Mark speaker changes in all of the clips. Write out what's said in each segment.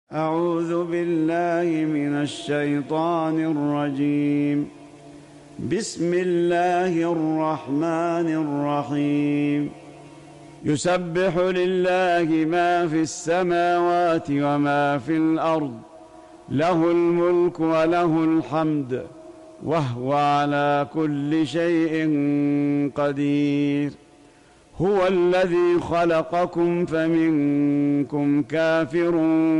Speaker 1: أعوذ بالله من الشيطان الرجيم. بسم الله الرحمن الرحيم. يسبح لله ما في السماوات وما في الأرض، له الملك وله الحمد، وهو على كل شيء قدير. هو الذي خلقكم فمنكم كافر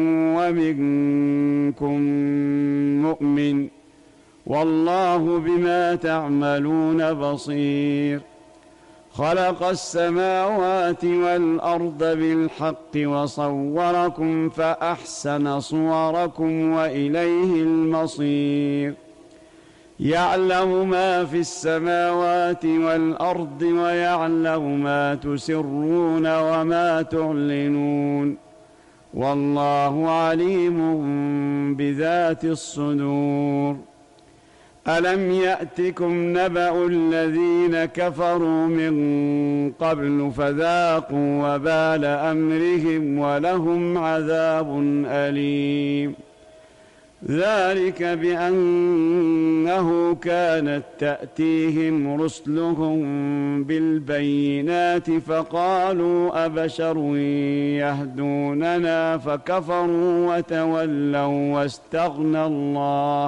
Speaker 1: ومنكم مؤمن، والله بما تعملون بصير. خلق السماوات والأرض بالحق وصوركم فأحسن صوركم وإليه المصير. يعلم ما في السماوات والأرض ويعلم ما تسرون وما تعلنون، والله عليم بذات الصدور. ألم يأتكم نبأ الذين كفروا من قبل فذاقوا وبال أمرهم ولهم عذاب أليم. ذلك بأنه كانت تأتيهم رسلهم بالبينات فقالوا أبشر يهدوننا فكفروا وتولوا واستغنى الله،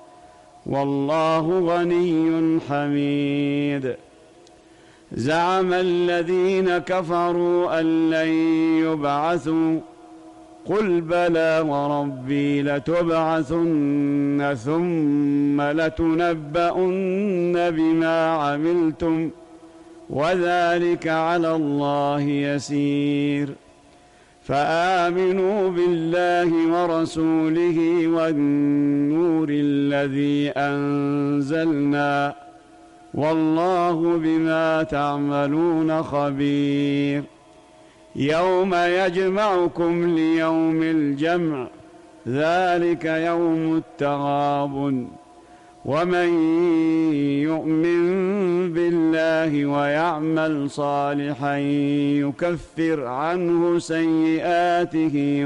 Speaker 1: والله غني حميد. زعم الذين كفروا أن لن يبعثوا، قل بلى وربي لتبعثن ثم لتنبؤن بما عملتم، وذلك على الله يسير. فآمنوا بالله ورسوله والنور الذي أنزلنا، والله بما تعملون خبير. يوم يجمعكم ليوم الجمع، ذلك يوم التغابن. ومن يؤمن بالله ويعمل صالحا يكفر عنه سيئاته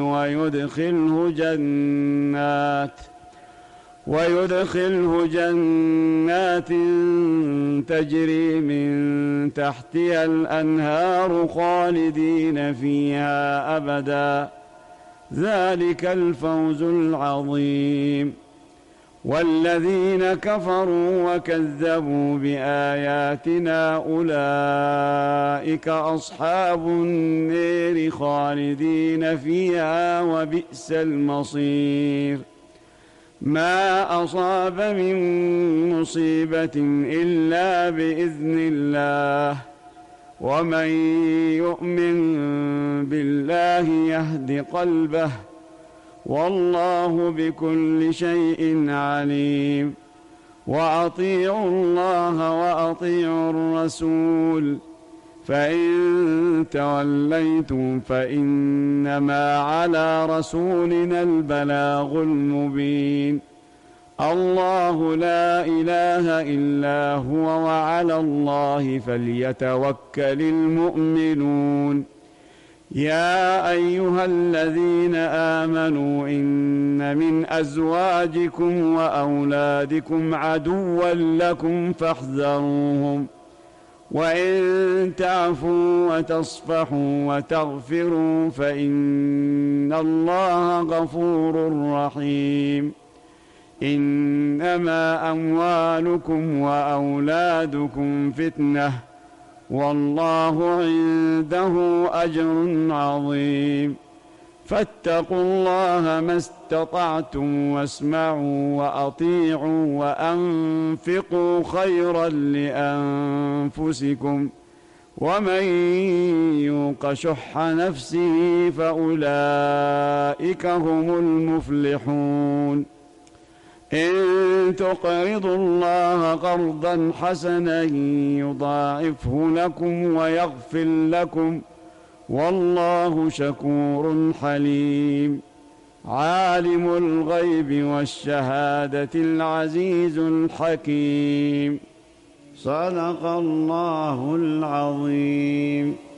Speaker 1: ويدخله جنات تجري من تحتها الأنهار خالدين فيها أبدا، ذلك الفوز العظيم. والذين كفروا وكذبوا بآياتنا أولئك أصحاب النار خالدين فيها، وبئس المصير. ما أصاب من مصيبة إلا بإذن الله، ومن يؤمن بالله يهد قلبه، والله بكل شيء عليم. وأطيعوا الله وأطيعوا الرسول، فإن توليتم فإنما على رسولنا البلاغ المبين. الله لا إله إلا هو، وعلى الله فليتوكل المؤمنون. يا أيها الذين آمنوا إن من أزواجكم وأولادكم عدوا لكم فاحذروهم، وإن تعفوا وتصفحوا وتغفروا فإن الله غفور رحيم. إنما أموالكم وأولادكم فتنة، والله عنده أجر عظيم. فاتقوا الله ما استطعتم، واسمعوا وأطيعوا وأنفقوا خيرا لأنفسكم، ومن يوق شح نفسه فأولئك هم المفلحون. إن تقرضوا الله قرضا حسنا يضاعفه لكم ويغفر لكم، والله شكور حليم. عالم الغيب والشهادة العزيز الحكيم. صدق الله العظيم.